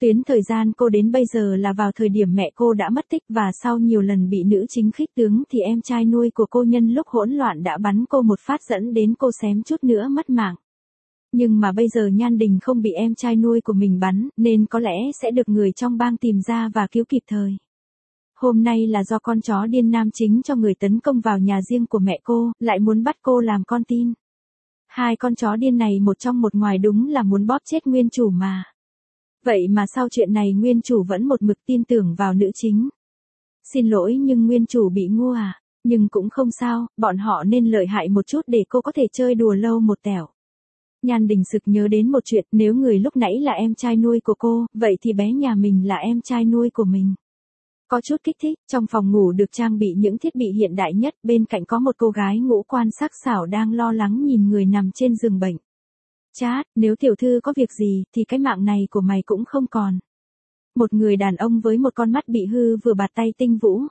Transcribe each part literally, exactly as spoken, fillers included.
Tuyến thời gian cô đến bây giờ là vào thời điểm mẹ cô đã mất tích và sau nhiều lần bị nữ chính khích tướng thì em trai nuôi của cô nhân lúc hỗn loạn đã bắn cô một phát dẫn đến cô xém chút nữa mất mạng. Nhưng mà bây giờ Nhan Đình không bị em trai nuôi của mình bắn nên có lẽ sẽ được người trong bang tìm ra và cứu kịp thời. Hôm nay là do con chó điên nam chính cho người tấn công vào nhà riêng của mẹ cô, lại muốn bắt cô làm con tin. Hai con chó điên này một trong một ngoài đúng là muốn bóp chết nguyên chủ mà. Vậy mà sau chuyện này nguyên chủ vẫn một mực tin tưởng vào nữ chính. Xin lỗi nhưng nguyên chủ bị ngu à, nhưng cũng không sao, bọn họ nên lợi hại một chút để cô có thể chơi đùa lâu một tẻo. Nhan Đình sực nhớ đến một chuyện, nếu người lúc nãy là em trai nuôi của cô, vậy thì bé nhà mình là em trai nuôi của mình. Có chút kích thích, trong phòng ngủ được trang bị những thiết bị hiện đại nhất, bên cạnh có một cô gái ngũ quan sắc sảo đang lo lắng nhìn người nằm trên giường bệnh. Chát, nếu tiểu thư có việc gì, thì cái mạng này của mày cũng không còn. Một người đàn ông với một con mắt bị hư vừa bạt tay Tinh Vũ.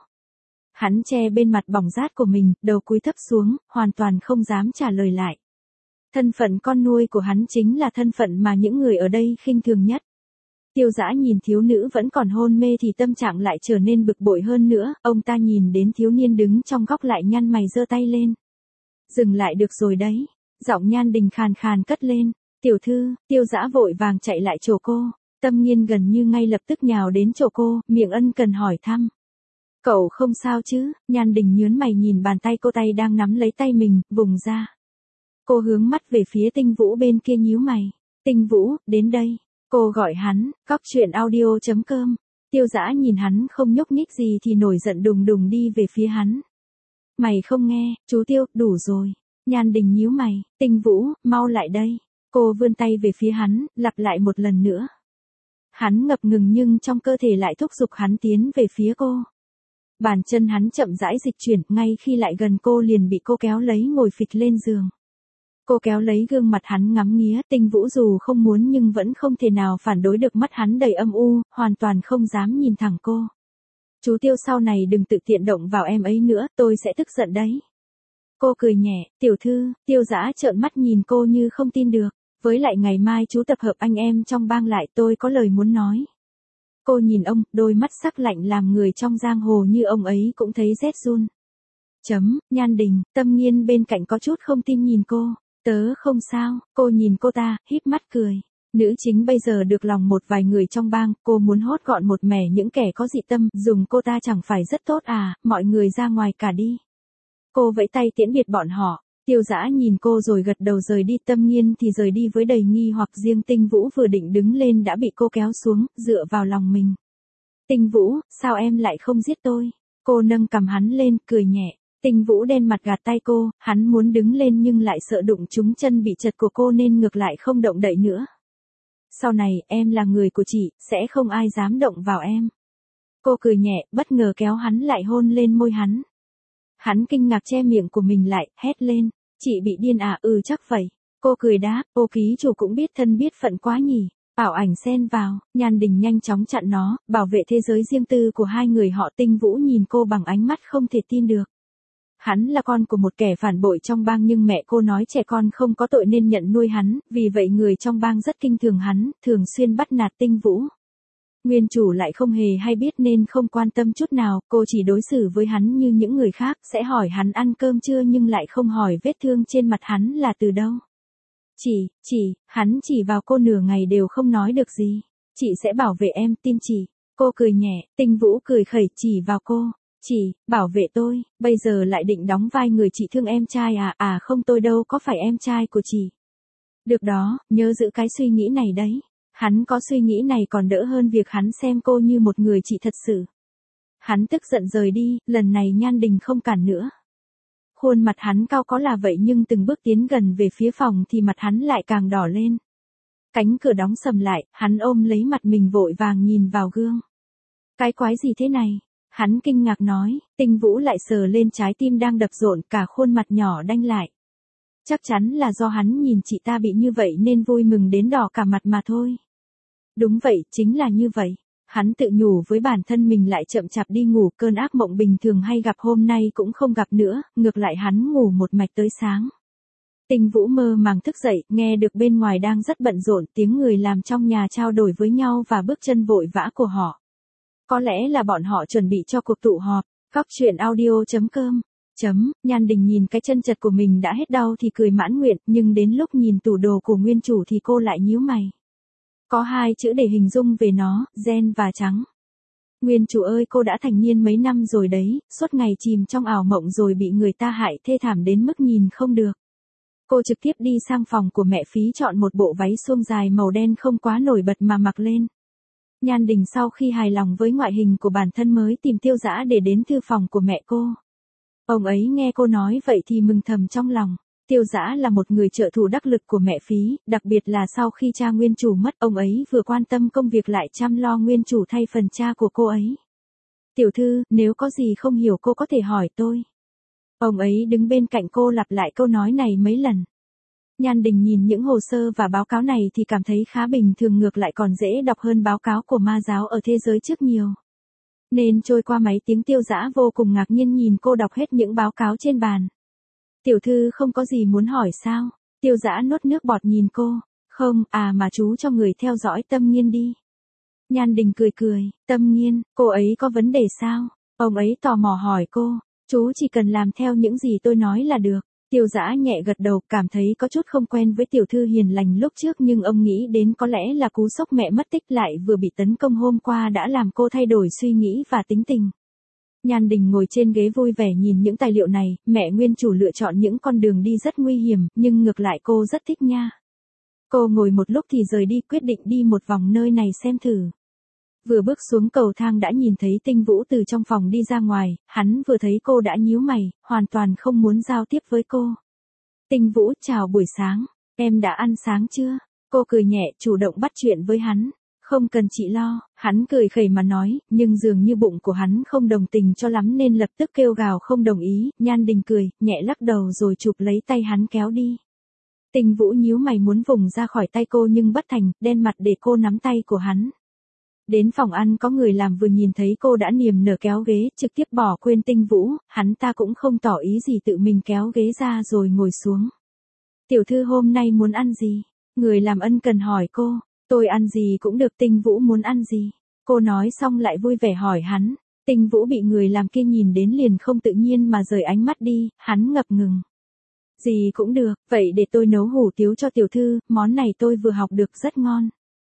Hắn che bên mặt bỏng rát của mình, đầu cúi thấp xuống, hoàn toàn không dám trả lời lại. Thân phận con nuôi của hắn chính là thân phận mà những người ở đây khinh thường nhất. Tiêu Dã nhìn thiếu nữ vẫn còn hôn mê thì tâm trạng lại trở nên bực bội hơn nữa, ông ta nhìn đến thiếu niên đứng trong góc lại nhăn mày giơ tay lên. Dừng lại được rồi đấy, giọng Nhan Đình khàn khàn cất lên, tiểu thư. Tiêu Dã vội vàng chạy lại chỗ cô, Tâm Nghiên gần như ngay lập tức nhào đến chỗ cô, miệng ân cần hỏi thăm. Cậu không sao chứ? Nhan Đình nhướng mày nhìn bàn tay cô, tay đang nắm lấy tay mình, vùng ra. Cô hướng mắt về phía Tinh Vũ bên kia nhíu mày. Tinh Vũ, đến đây. Cô gọi hắn, cóc truyện audio chấm com. Tiêu Dã nhìn hắn không nhúc nhích gì thì nổi giận đùng đùng đi về phía hắn. Mày không nghe, chú Tiêu, đủ rồi. Nhan Đình nhíu mày, Tinh Vũ, mau lại đây. Cô vươn tay về phía hắn, lặp lại một lần nữa. Hắn ngập ngừng nhưng trong cơ thể lại thúc giục hắn tiến về phía cô. Bàn chân hắn chậm rãi dịch chuyển, ngay khi lại gần cô liền bị cô kéo lấy ngồi phịch lên giường. Cô kéo lấy gương mặt hắn ngắm nghía, Tinh Vũ dù không muốn nhưng vẫn không thể nào phản đối được mắt hắn đầy âm u, hoàn toàn không dám nhìn thẳng cô. Chú Tiêu sau này đừng tự tiện động vào em ấy nữa, tôi sẽ tức giận đấy. Cô cười nhẹ, tiểu thư. Tiêu Dã trợn mắt nhìn cô như không tin được, với lại ngày mai chú tập hợp anh em trong bang lại, tôi có lời muốn nói. Cô nhìn ông, đôi mắt sắc lạnh làm người trong giang hồ như ông ấy cũng thấy rét run. Chấm, Nhan Đình. Tâm Nghiên bên cạnh có chút không tin nhìn cô. Tớ không sao. Cô nhìn cô ta, híp mắt cười. Nữ chính bây giờ được lòng một vài người trong bang, cô muốn hốt gọn một mẻ những kẻ có dị tâm, dùng cô ta chẳng phải rất tốt à, mọi người ra ngoài cả đi. Cô vẫy tay tiễn biệt bọn họ. Tiêu Dã nhìn cô rồi gật đầu rời đi. Tâm Nghiên thì rời đi với đầy nghi hoặc, riêng Tinh Vũ vừa định đứng lên đã bị cô kéo xuống, dựa vào lòng mình. Tinh Vũ, sao em lại không giết tôi? Cô nâng cằm hắn lên, cười nhẹ. Tinh Vũ đen mặt gạt tay cô, hắn muốn đứng lên nhưng lại sợ đụng trúng chân bị chật của cô nên ngược lại không động đậy nữa. Sau này, em là người của chị, sẽ không ai dám động vào em. Cô cười nhẹ, bất ngờ kéo hắn lại hôn lên môi hắn. Hắn kinh ngạc che miệng của mình lại, hét lên. Chị bị điên à? Ừ chắc vậy. Cô cười đáp, ô ký chủ cũng biết thân biết phận quá nhỉ. Ảo ảnh xen vào, Nhan Đình nhanh chóng chặn nó, bảo vệ thế giới riêng tư của hai người họ. Tinh Vũ nhìn cô bằng ánh mắt không thể tin được. Hắn là con của một kẻ phản bội trong bang nhưng mẹ cô nói trẻ con không có tội nên nhận nuôi hắn, vì vậy người trong bang rất kinh thường hắn, thường xuyên bắt nạt Tinh Vũ. Nguyên chủ lại không hề hay biết nên không quan tâm chút nào, cô chỉ đối xử với hắn như những người khác, sẽ hỏi hắn ăn cơm chưa nhưng lại không hỏi vết thương trên mặt hắn là từ đâu. Chỉ, chỉ, hắn chỉ vào cô nửa ngày đều không nói được gì. Chị sẽ bảo vệ em, tin chị. Cô cười nhẹ, Tinh Vũ cười khẩy chỉ vào cô. Chị, bảo vệ tôi, bây giờ lại định đóng vai người chị thương em trai à? À không, tôi đâu có phải em trai của chị. Được đó, nhớ giữ cái suy nghĩ này đấy. Hắn có suy nghĩ này còn đỡ hơn việc hắn xem cô như một người chị thật sự. Hắn tức giận rời đi, lần này Nhan Đình không cản nữa. Khuôn mặt hắn cao có là vậy nhưng từng bước tiến gần về phía phòng thì mặt hắn lại càng đỏ lên. Cánh cửa đóng sầm lại, hắn ôm lấy mặt mình vội vàng nhìn vào gương. Cái quái gì thế này? Hắn kinh ngạc nói. Tinh Vũ lại sờ lên trái tim đang đập rộn, cả khuôn mặt nhỏ đanh lại. Chắc chắn là do hắn nhìn chị ta bị như vậy nên vui mừng đến đỏ cả mặt mà thôi. Đúng vậy, chính là như vậy. Hắn tự nhủ với bản thân mình lại chậm chạp đi ngủ, cơn ác mộng bình thường hay gặp hôm nay cũng không gặp nữa, ngược lại hắn ngủ một mạch tới sáng. Tinh Vũ mơ màng thức dậy, nghe được bên ngoài đang rất bận rộn, tiếng người làm trong nhà trao đổi với nhau và bước chân vội vã của họ. Có lẽ là bọn họ chuẩn bị cho cuộc tụ họp. Cóc truyện audio chấm com Chấm, Nhan Đình nhìn cái chân chật của mình đã hết đau thì cười mãn nguyện, nhưng đến lúc nhìn tủ đồ của nguyên chủ thì cô lại nhíu mày. Có hai chữ để hình dung về nó, gen và trắng. Nguyên chủ ơi, cô đã thành niên mấy năm rồi đấy, suốt ngày chìm trong ảo mộng rồi bị người ta hại thê thảm đến mức nhìn không được. Cô trực tiếp đi sang phòng của mẹ Phí chọn một bộ váy suông dài màu đen không quá nổi bật mà mặc lên. Nhan Đình sau khi hài lòng với ngoại hình của bản thân mới tìm Tiêu Dã để đến thư phòng của mẹ cô. Ông ấy nghe cô nói vậy thì mừng thầm trong lòng. Tiêu Dã là một người trợ thủ đắc lực của mẹ Phí, đặc biệt là sau khi cha nguyên chủ mất, ông ấy vừa quan tâm công việc lại chăm lo nguyên chủ thay phần cha của cô ấy. Tiểu thư, nếu có gì không hiểu cô có thể hỏi tôi. Ông ấy đứng bên cạnh cô lặp lại câu nói này mấy lần. Nhan Đình nhìn những hồ sơ và báo cáo này thì cảm thấy khá bình thường, ngược lại còn dễ đọc hơn báo cáo của ma giáo ở thế giới trước nhiều. Nên trôi qua mấy tiếng Tiêu Dã vô cùng ngạc nhiên nhìn cô đọc hết những báo cáo trên bàn. Tiểu thư không có gì muốn hỏi sao? Tiêu Dã nuốt nước bọt nhìn cô. Không, à mà chú cho người theo dõi Tâm Nghiên đi. Nhan Đình cười cười, Tâm Nghiên, cô ấy có vấn đề sao? Ông ấy tò mò hỏi cô, chú chỉ cần làm theo những gì tôi nói là được. Tiêu Dã nhẹ gật đầu, cảm thấy có chút không quen với tiểu thư hiền lành lúc trước, nhưng ông nghĩ đến có lẽ là cú sốc mẹ mất tích lại vừa bị tấn công hôm qua đã làm cô thay đổi suy nghĩ và tính tình. Nhan Đình ngồi trên ghế vui vẻ nhìn những tài liệu này, mẹ nguyên chủ lựa chọn những con đường đi rất nguy hiểm, nhưng ngược lại cô rất thích nha. Cô ngồi một lúc thì rời đi, quyết định đi một vòng nơi này xem thử. Vừa bước xuống cầu thang đã nhìn thấy Tinh Vũ từ trong phòng đi ra ngoài, hắn vừa thấy cô đã nhíu mày, hoàn toàn không muốn giao tiếp với cô. Tinh Vũ, chào buổi sáng, em đã ăn sáng chưa? Cô cười nhẹ, chủ động bắt chuyện với hắn. Không cần chị lo, hắn cười khẩy mà nói, nhưng dường như bụng của hắn không đồng tình cho lắm nên lập tức kêu gào không đồng ý. Nhan Đình cười, nhẹ lắc đầu rồi chụp lấy tay hắn kéo đi. Tinh Vũ nhíu mày muốn vùng ra khỏi tay cô nhưng bất thành, đen mặt để cô nắm tay của hắn. Đến phòng ăn có người làm vừa nhìn thấy cô đã niềm nở kéo ghế, trực tiếp bỏ quên Tinh Vũ, hắn ta cũng không tỏ ý gì tự mình kéo ghế ra rồi ngồi xuống. Tiểu thư hôm nay muốn ăn gì? Người làm ân cần hỏi cô. Tôi ăn gì cũng được. Tinh Vũ muốn ăn gì? Cô nói xong lại vui vẻ hỏi hắn. Tinh Vũ bị người làm kia nhìn đến liền không tự nhiên mà rời ánh mắt đi, hắn ngập ngừng. Gì cũng được, vậy để tôi nấu hủ tiếu cho tiểu thư, món này tôi vừa học được rất ngon.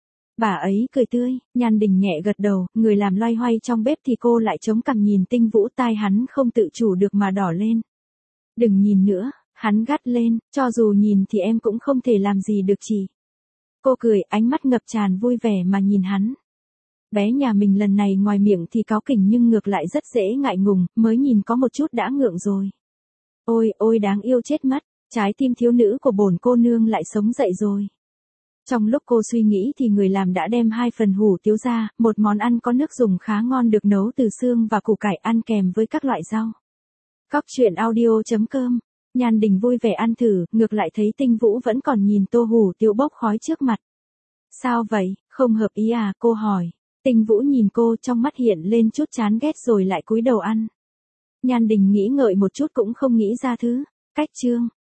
Bà ấy cười tươi, Nhan Đình nhẹ gật đầu, người làm loay hoay trong bếp thì cô lại chống cằm nhìn Tinh Vũ, tai hắn không tự chủ được mà đỏ lên. Đừng nhìn nữa, hắn gắt lên, cho dù nhìn thì em cũng không thể làm gì được chị. Cô cười, ánh mắt ngập tràn vui vẻ mà nhìn hắn. Bé nhà mình lần này ngoài miệng thì cáu kỉnh nhưng ngược lại rất dễ ngại ngùng, mới nhìn có một chút đã ngượng rồi. Ôi, ôi đáng yêu chết mất, trái tim thiếu nữ của bổn cô nương lại sống dậy rồi. Trong lúc cô suy nghĩ thì người làm đã đem hai phần hủ tiếu ra, một món ăn có nước dùng khá ngon được nấu từ xương và củ cải ăn kèm với các loại rau. Cóc truyện audio chấm com Nhan Đình vui vẻ ăn thử, ngược lại thấy Tinh Vũ vẫn còn nhìn tô hủ tiếu bốc khói trước mặt. Sao vậy, không hợp ý à, cô hỏi. Tinh Vũ nhìn cô, trong mắt hiện lên chút chán ghét rồi lại cúi đầu ăn. Nhan Đình nghĩ ngợi một chút cũng không nghĩ ra thứ cách chương.